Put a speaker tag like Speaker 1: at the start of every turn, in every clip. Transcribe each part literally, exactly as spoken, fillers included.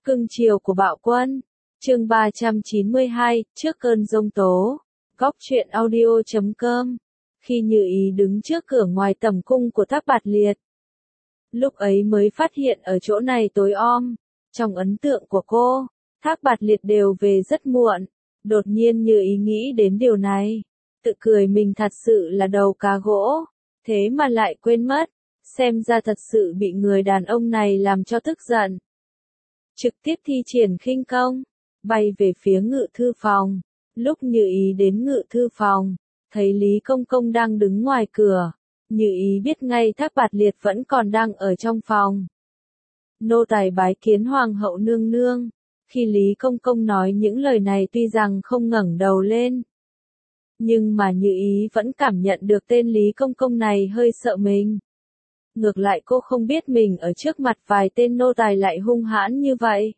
Speaker 1: Cưng chiều của bạo quân. Chương ba trăm chín mươi hai, trước cơn giông tố. Góc truyện audio chấm com. Khi Như Ý đứng trước cửa ngoài tầm cung của Thác Bạt Liệt, lúc ấy mới phát hiện ở chỗ này tối om. Trong ấn tượng của cô, Thác Bạt Liệt đều về rất muộn. Đột nhiên Như Ý nghĩ đến điều này, tự cười mình thật sự là đầu cá gỗ, thế mà lại quên mất, xem ra thật sự bị người đàn ông này làm cho tức giận. Trực tiếp thi triển khinh công, bay về phía ngự thư phòng. Lúc Như Ý đến ngự thư phòng, thấy Lý Công Công đang đứng ngoài cửa. Như Ý biết ngay Thác Bạt Liệt vẫn còn đang ở trong phòng. Nô tài bái kiến Hoàng hậu nương nương. Khi Lý Công Công nói những lời này tuy rằng không ngẩng đầu lên, nhưng mà Như Ý vẫn cảm nhận được tên Lý Công Công này hơi sợ mình. Ngược lại cô không biết mình ở trước mặt vài tên nô tài lại hung hãn như vậy.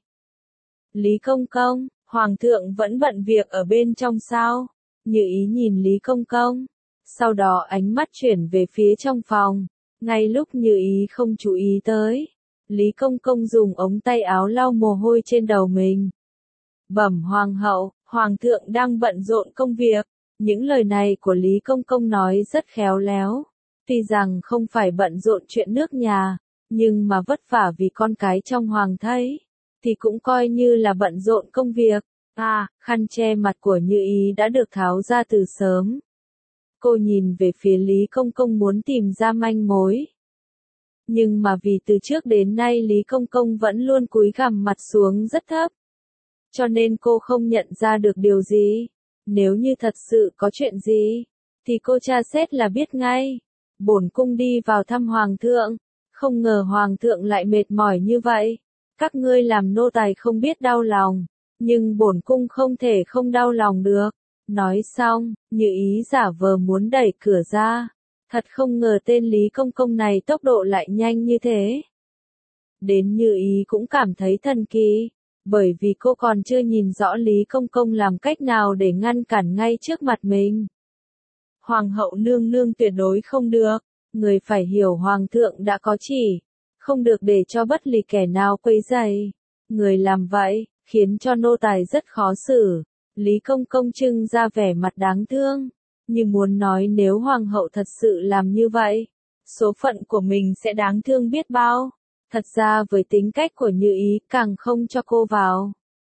Speaker 1: Lý Công Công, Hoàng thượng vẫn bận việc ở bên trong sao? Như Ý nhìn Lý Công Công, sau đó ánh mắt chuyển về phía trong phòng. Ngay lúc Như Ý không chú ý tới, Lý Công Công dùng ống tay áo lau mồ hôi trên đầu mình. Bẩm Hoàng hậu, Hoàng thượng đang bận rộn công việc. Những lời này của Lý Công Công nói rất khéo léo. Tuy rằng không phải bận rộn chuyện nước nhà, nhưng mà vất vả vì con cái trong hoàng thây, thì cũng coi như là bận rộn công việc. À, khăn che mặt của Như Ý đã được tháo ra từ sớm. Cô nhìn về phía Lý Công Công muốn tìm ra manh mối. Nhưng mà vì từ trước đến nay Lý Công Công vẫn luôn cúi gằm mặt xuống rất thấp, cho nên cô không nhận ra được điều gì. Nếu như thật sự có chuyện gì, thì cô tra xét là biết ngay. Bổn cung đi vào thăm Hoàng thượng, không ngờ Hoàng thượng lại mệt mỏi như vậy. Các ngươi làm nô tài không biết đau lòng, nhưng bổn cung không thể không đau lòng được. Nói xong, Như Ý giả vờ muốn đẩy cửa ra. Thật không ngờ tên Lý Công Công này tốc độ lại nhanh như thế. Đến Như Ý cũng cảm thấy thần kỳ, bởi vì cô còn chưa nhìn rõ Lý Công Công làm cách nào để ngăn cản ngay trước mặt mình. Hoàng hậu nương nương tuyệt đối không được, người phải hiểu Hoàng thượng đã có chỉ, không được để cho bất lì kẻ nào quấy rầy. Người làm vậy, khiến cho nô tài rất khó xử. Lý Công Công trưng ra vẻ mặt đáng thương, như muốn nói nếu Hoàng hậu thật sự làm như vậy, số phận của mình sẽ đáng thương biết bao. Thật ra với tính cách của Như Ý càng không cho cô vào,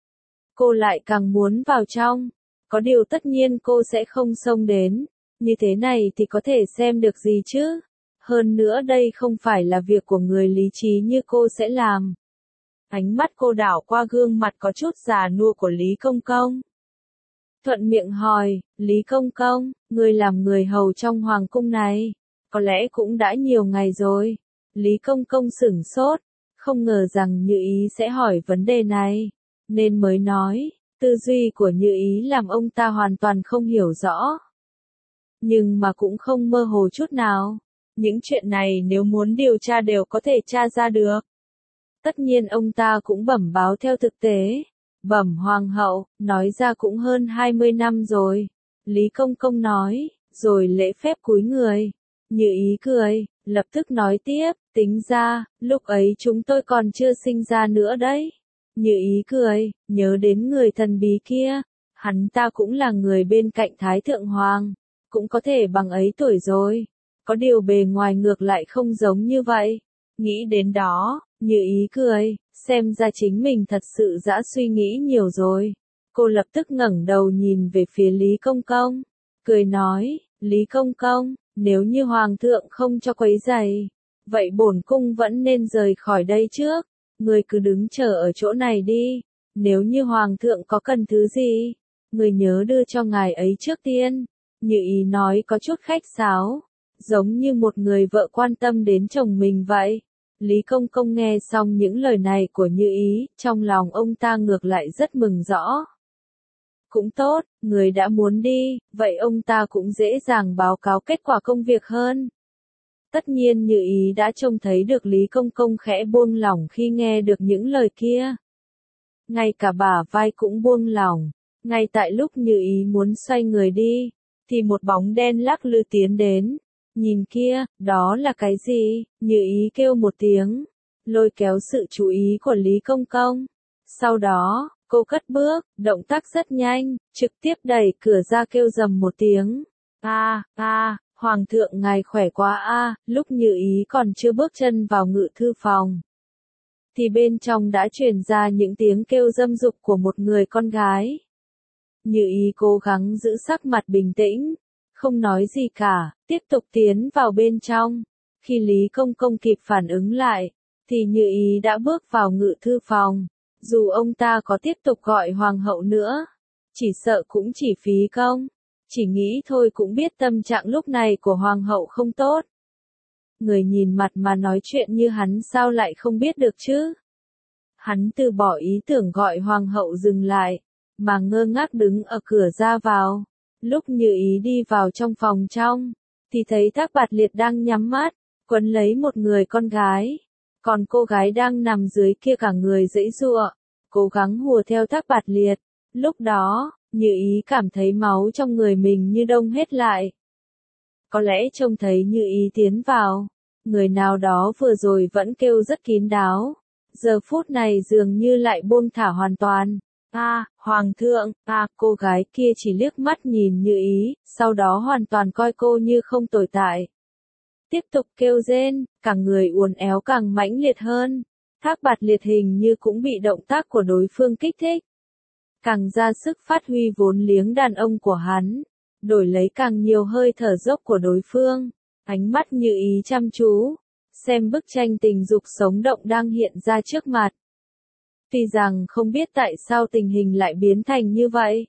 Speaker 1: cô lại càng muốn vào trong. Có điều tất nhiên cô sẽ không xông đến. Như thế này thì có thể xem được gì chứ? Hơn nữa đây không phải là việc của người lý trí như cô sẽ làm. Ánh mắt cô đảo qua gương mặt có chút già nua của Lý Công Công. Thuận miệng hỏi, Lý Công Công, người làm người hầu trong hoàng cung này, có lẽ cũng đã nhiều ngày rồi. Lý Công Công sửng sốt, không ngờ rằng Như Ý sẽ hỏi vấn đề này, nên mới nói. Tư duy của Như Ý làm ông ta hoàn toàn không hiểu rõ, nhưng mà cũng không mơ hồ chút nào. Những chuyện này nếu muốn điều tra đều có thể tra ra được. Tất nhiên ông ta cũng bẩm báo theo thực tế. Bẩm Hoàng hậu, nói ra cũng hơn hai mươi năm rồi. Lý Công Công nói, rồi lễ phép cúi người. Như Ý cười, lập tức nói tiếp, tính ra, lúc ấy chúng tôi còn chưa sinh ra nữa đấy. Như Ý cười, nhớ đến người thần bí kia, hắn ta cũng là người bên cạnh Thái Thượng Hoàng, cũng có thể bằng ấy tuổi rồi. Có điều bề ngoài ngược lại không giống như vậy. Nghĩ đến đó, Như Ý cười, xem ra chính mình thật sự đã suy nghĩ nhiều rồi. Cô lập tức ngẩng đầu nhìn về phía Lý Công Công, cười nói, Lý Công Công, nếu như Hoàng thượng không cho quấy rầy, vậy bổn cung vẫn nên rời khỏi đây trước. Người cứ đứng chờ ở chỗ này đi. Nếu như Hoàng thượng có cần thứ gì, người nhớ đưa cho ngài ấy trước tiên. Như Ý nói có chút khách sáo, giống như một người vợ quan tâm đến chồng mình vậy. Lý Công Công nghe xong những lời này của Như Ý, trong lòng ông ta ngược lại rất mừng rõ. Cũng tốt, người đã muốn đi, vậy ông ta cũng dễ dàng báo cáo kết quả công việc hơn. Tất nhiên Như Ý đã trông thấy được Lý Công Công khẽ buông lỏng khi nghe được những lời kia. Ngay cả bả vai cũng buông lỏng. Ngay tại lúc Như Ý muốn xoay người đi, thì một bóng đen lắc lư tiến đến. Nhìn kia, đó là cái gì? Như Ý kêu một tiếng, lôi kéo sự chú ý của Lý Công Công. Sau đó, cô cất bước, động tác rất nhanh, trực tiếp đẩy cửa ra kêu rầm một tiếng. A, a, Hoàng thượng ngài khỏe quá a, lúc Như Ý còn chưa bước chân vào ngự thư phòng. Thì bên trong đã truyền ra những tiếng kêu dâm dục của một người con gái. Như Ý cố gắng giữ sắc mặt bình tĩnh, không nói gì cả, tiếp tục tiến vào bên trong. Khi Lý Công Công kịp phản ứng lại, thì Như Ý đã bước vào ngự thư phòng. Dù ông ta có tiếp tục gọi hoàng hậu nữa, chỉ sợ cũng chỉ phí công. Chỉ nghĩ thôi cũng biết tâm trạng lúc này của hoàng hậu không tốt. Người nhìn mặt mà nói chuyện như hắn sao lại không biết được chứ? Hắn từ bỏ ý tưởng gọi hoàng hậu dừng lại, mà ngơ ngác đứng ở cửa ra vào. Lúc Như Ý đi vào trong phòng trong, thì thấy Thác Bạt Liệt đang nhắm mắt, quấn lấy một người con gái. Còn cô gái đang nằm dưới kia cả người giãy giụa, cố gắng hùa theo Thác Bạt Liệt. Lúc đó, Như Ý cảm thấy máu trong người mình như đông hết lại. Có lẽ trông thấy Như Ý tiến vào, người nào đó vừa rồi vẫn kêu rất kín đáo, giờ phút này dường như lại buông thả hoàn toàn. A, à, Hoàng thượng, a, à, cô gái kia chỉ liếc mắt nhìn Như Ý, sau đó hoàn toàn coi cô như không tồn tại. Tiếp tục kêu rên, cả người uốn éo càng mãnh liệt hơn. Thác Bạt Liệt hình như cũng bị động tác của đối phương kích thích, càng ra sức phát huy vốn liếng đàn ông của hắn, đổi lấy càng nhiều hơi thở dốc của đối phương. Ánh mắt Như Ý chăm chú, xem bức tranh tình dục sống động đang hiện ra trước mặt. Tuy rằng không biết tại sao tình hình lại biến thành như vậy,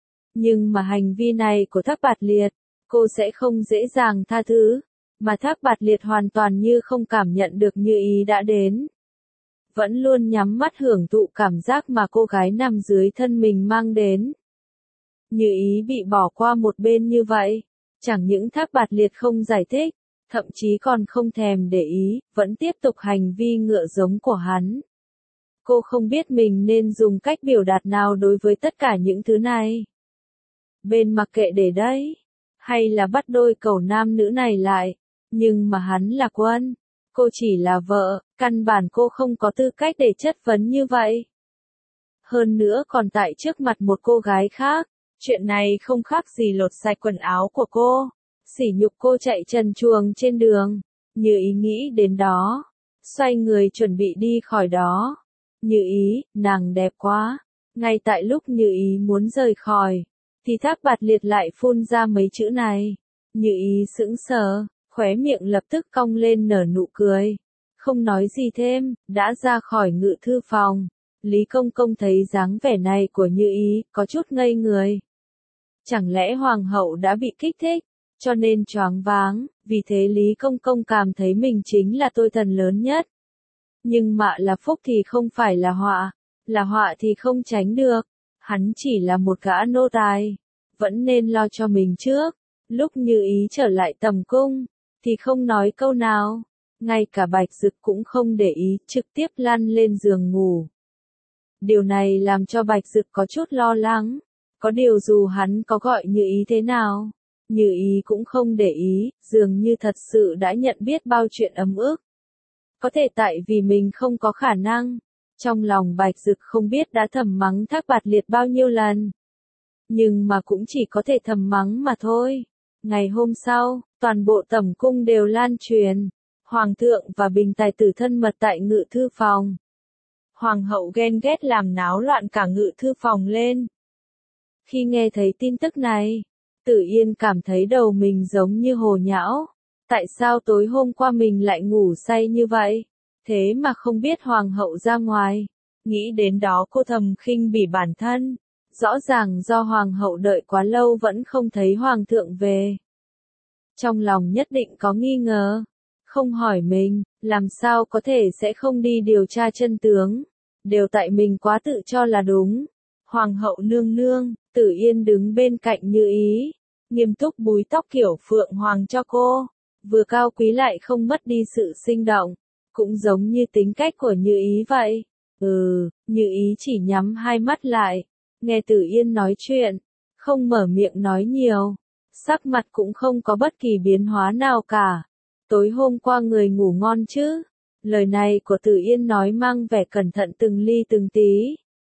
Speaker 1: nhưng mà hành vi này của Thác Bạt Liệt, cô sẽ không dễ dàng tha thứ, mà Thác Bạt Liệt hoàn toàn như không cảm nhận được Như Ý đã đến. Vẫn luôn nhắm mắt hưởng thụ cảm giác mà cô gái nằm dưới thân mình mang đến. Như Ý bị bỏ qua một bên như vậy, chẳng những Thác Bạt Liệt không giải thích, thậm chí còn không thèm để ý, vẫn tiếp tục hành vi ngựa giống của hắn. Cô không biết mình nên dùng cách biểu đạt nào đối với tất cả những thứ này. Bên mặc kệ để đấy, hay là bắt đôi cầu nam nữ này lại, nhưng mà hắn là quân, cô chỉ là vợ, căn bản cô không có tư cách để chất vấn như vậy. Hơn nữa còn tại trước mặt một cô gái khác, chuyện này không khác gì lột sạch quần áo của cô, sỉ nhục cô chạy trần truồng trên đường. Như Ý nghĩ đến đó, xoay người chuẩn bị đi khỏi đó. Như Ý, nàng đẹp quá. Ngay tại lúc Như Ý muốn rời khỏi, thì Thác Bạt Liệt lại phun ra mấy chữ này. Như Ý sững sờ, khóe miệng lập tức cong lên nở nụ cười. Không nói gì thêm, đã ra khỏi ngự thư phòng. Lý Công Công thấy dáng vẻ này của Như Ý, có chút ngây người. Chẳng lẽ Hoàng hậu đã bị kích thích, cho nên choáng váng, vì thế Lý Công Công cảm thấy mình chính là tôi thần lớn nhất. Nhưng mà là phúc thì không phải là họa, là họa thì không tránh được. Hắn chỉ là một gã nô tài, vẫn nên lo cho mình trước. Lúc Như Ý trở lại tầm cung, thì không nói câu nào, ngay cả Bạch Dực cũng không để ý, trực tiếp lăn lên giường ngủ. Điều này làm cho Bạch Dực có chút lo lắng, có điều dù hắn có gọi Như Ý thế nào, Như Ý cũng không để ý, dường như thật sự đã nhận biết bao chuyện ấm ức. Có thể tại vì mình không có khả năng. Trong lòng Bạch Dực không biết đã thầm mắng Thác Bạt Liệt bao nhiêu lần. Nhưng mà cũng chỉ có thể thầm mắng mà thôi. Ngày hôm sau, toàn bộ tẩm cung đều lan truyền. Hoàng thượng và Bình Tài tử thân mật tại ngự thư phòng. Hoàng hậu ghen ghét làm náo loạn cả ngự thư phòng lên. Khi nghe thấy tin tức này, Tử Yên cảm thấy đầu mình giống như hồ nhão. Tại sao tối hôm qua mình lại ngủ say như vậy? Thế mà không biết hoàng hậu ra ngoài. Nghĩ đến đó cô thầm khinh bỉ bản thân. Rõ ràng do hoàng hậu đợi quá lâu vẫn không thấy hoàng thượng về. Trong lòng nhất định có nghi ngờ. Không hỏi mình, làm sao có thể sẽ không đi điều tra chân tướng. Đều tại mình quá tự cho là đúng. Hoàng hậu nương nương, Tử Yên đứng bên cạnh Như Ý. Nghiêm túc búi tóc kiểu phượng hoàng cho cô. Vừa cao quý lại không mất đi sự sinh động, cũng giống như tính cách của Như Ý vậy. Ừ, Như Ý chỉ nhắm hai mắt lại, nghe Tử Yên nói chuyện, không mở miệng nói nhiều, sắc mặt cũng không có bất kỳ biến hóa nào cả. Tối hôm qua người ngủ ngon chứ? Lời này của Tử Yên nói mang vẻ cẩn thận từng ly từng tí,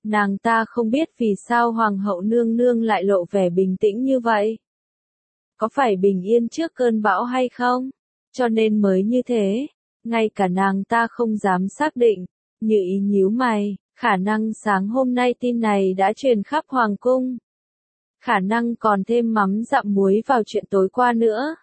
Speaker 1: Nàng ta không biết vì sao hoàng hậu nương nương lại lộ vẻ bình tĩnh như vậy. Có phải bình yên trước cơn bão hay không? Cho nên mới như thế. Ngay cả nàng ta không dám xác định. Như ý nhíu mày, khả năng sáng hôm nay tin này đã truyền khắp hoàng cung. Khả năng còn thêm mắm dặm muối vào chuyện tối qua nữa.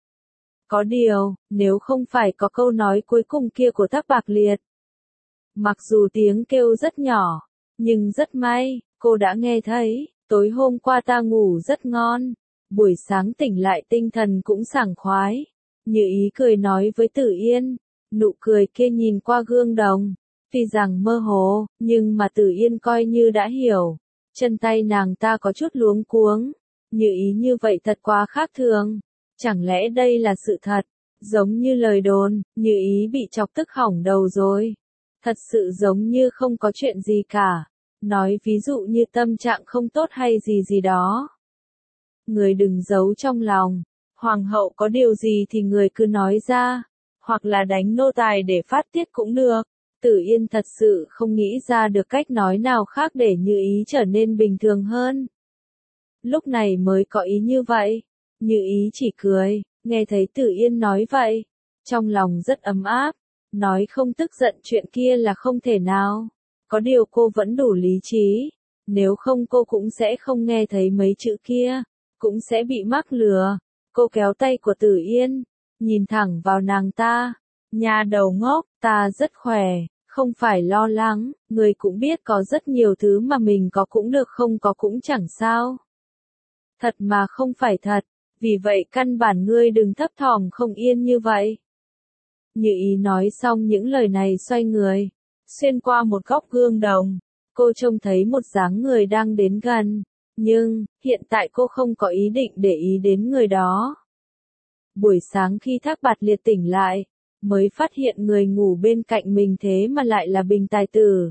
Speaker 1: Có điều, nếu không phải có câu nói cuối cùng kia của Thác Bạc Liệt. Mặc dù tiếng kêu rất nhỏ, nhưng rất may, cô đã nghe thấy, tối hôm qua ta ngủ rất ngon, buổi sáng tỉnh lại tinh thần cũng sảng khoái. Như ý cười nói với Tử Yên, nụ cười kia nhìn qua gương đồng, tuy rằng mơ hồ, nhưng mà Tử Yên coi như đã hiểu. Chân tay nàng ta có chút luống cuống, Như ý như vậy thật quá khác thường. Chẳng lẽ đây là sự thật, giống như lời đồn, Như ý bị chọc tức hỏng đầu rồi. Thật sự giống như không có chuyện gì cả. Nói ví dụ như tâm trạng không tốt hay gì gì đó. Người đừng giấu trong lòng. Hoàng hậu có điều gì thì người cứ nói ra. Hoặc là đánh nô tài để phát tiết cũng được. Tử Yên thật sự không nghĩ ra được cách nói nào khác để Như ý trở nên bình thường hơn. Lúc này mới có ý như vậy. Như ý chỉ cười, nghe thấy Tử Yên nói vậy. Trong lòng rất ấm áp. Nói không tức giận chuyện kia là không thể nào. Có điều cô vẫn đủ lý trí. Nếu không cô cũng sẽ không nghe thấy mấy chữ kia. Cũng sẽ bị mắc lừa. Cô kéo tay của Tử Yên. Nhìn thẳng vào nàng ta. Nhà đầu ngốc, ta rất khỏe. Không phải lo lắng. Người cũng biết có rất nhiều thứ mà mình có cũng được không có cũng chẳng sao. Thật mà không phải thật. Vì vậy căn bản ngươi đừng thấp thỏm không yên như vậy. Như ý nói xong những lời này xoay người. Xuyên qua một góc gương đồng. Cô trông thấy một dáng người đang đến gần. Nhưng, hiện tại cô không có ý định để ý đến người đó. Buổi sáng khi Thác Bạt Liệt tỉnh lại, mới phát hiện người ngủ bên cạnh mình thế mà lại là Bình Tài Tử.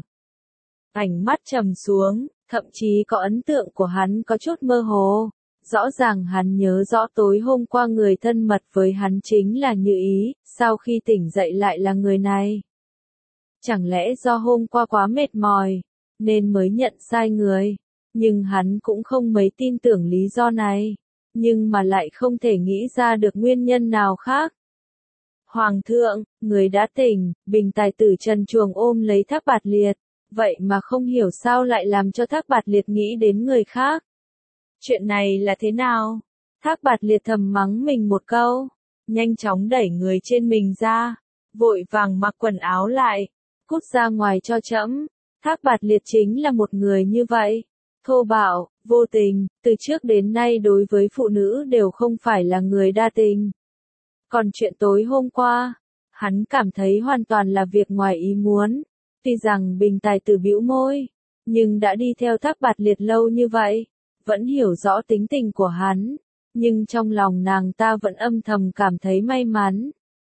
Speaker 1: Ánh mắt trầm xuống, thậm chí có ấn tượng của hắn có chút mơ hồ. Rõ ràng hắn nhớ rõ tối hôm qua người thân mật với hắn chính là Như ý, sau khi tỉnh dậy lại là người này. Chẳng lẽ do hôm qua quá mệt mỏi, nên mới nhận sai người. Nhưng hắn cũng không mấy tin tưởng lý do này. Nhưng mà lại không thể nghĩ ra được nguyên nhân nào khác. Hoàng thượng, người đã tỉnh, Bình Tài Tử trần truồng ôm lấy Thác Bạt Liệt. Vậy mà không hiểu sao lại làm cho Thác Bạt Liệt nghĩ đến người khác. Chuyện này là thế nào? Thác Bạt Liệt thầm mắng mình một câu. Nhanh chóng đẩy người trên mình ra. Vội vàng mặc quần áo lại. Cút ra ngoài cho trẫm. Thác Bạt Liệt chính là một người như vậy. Thô bạo, vô tình, từ trước đến nay đối với phụ nữ đều không phải là người đa tình. Còn chuyện tối hôm qua, hắn cảm thấy hoàn toàn là việc ngoài ý muốn. Tuy rằng Bình Tài Tử bĩu môi, nhưng đã đi theo Thác Bạt Liệt lâu như vậy, vẫn hiểu rõ tính tình của hắn. Nhưng trong lòng nàng ta vẫn âm thầm cảm thấy may mắn.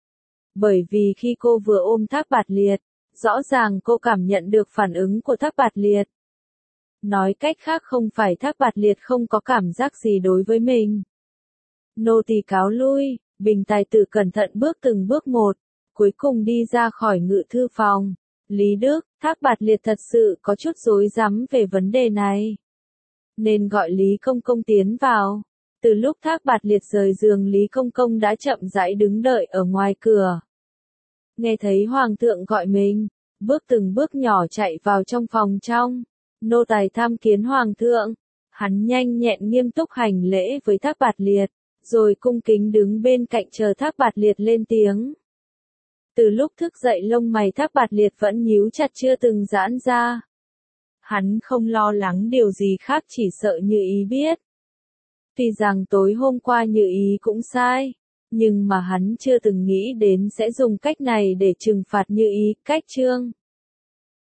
Speaker 1: Bởi vì khi cô vừa ôm Thác Bạt Liệt, rõ ràng cô cảm nhận được phản ứng của Thác Bạt Liệt. Nói cách khác không phải Thác Bạt Liệt không có cảm giác gì đối với mình. Nô tỳ cáo lui, Bình Tài Tử cẩn thận bước từng bước một, cuối cùng đi ra khỏi ngự thư phòng. Lý Đức, Thác Bạt Liệt thật sự có chút rối rắm về vấn đề này. Nên gọi Lý Công Công tiến vào. Từ lúc Thác Bạt Liệt rời giường Lý Công Công đã chậm rãi đứng đợi ở ngoài cửa. Nghe thấy Hoàng thượng gọi mình, bước từng bước nhỏ chạy vào trong phòng trong. Nô tài tham kiến Hoàng thượng. Hắn nhanh nhẹn nghiêm túc hành lễ với Thác Bạt Liệt, rồi cung kính đứng bên cạnh chờ Thác Bạt Liệt lên tiếng. Từ lúc thức dậy lông mày Thác Bạt Liệt vẫn nhíu chặt chưa từng giãn ra. Hắn không lo lắng điều gì khác chỉ sợ Như ý biết. Tuy rằng tối hôm qua Như ý cũng sai, nhưng mà hắn chưa từng nghĩ đến sẽ dùng cách này để trừng phạt Như ý, cách trương.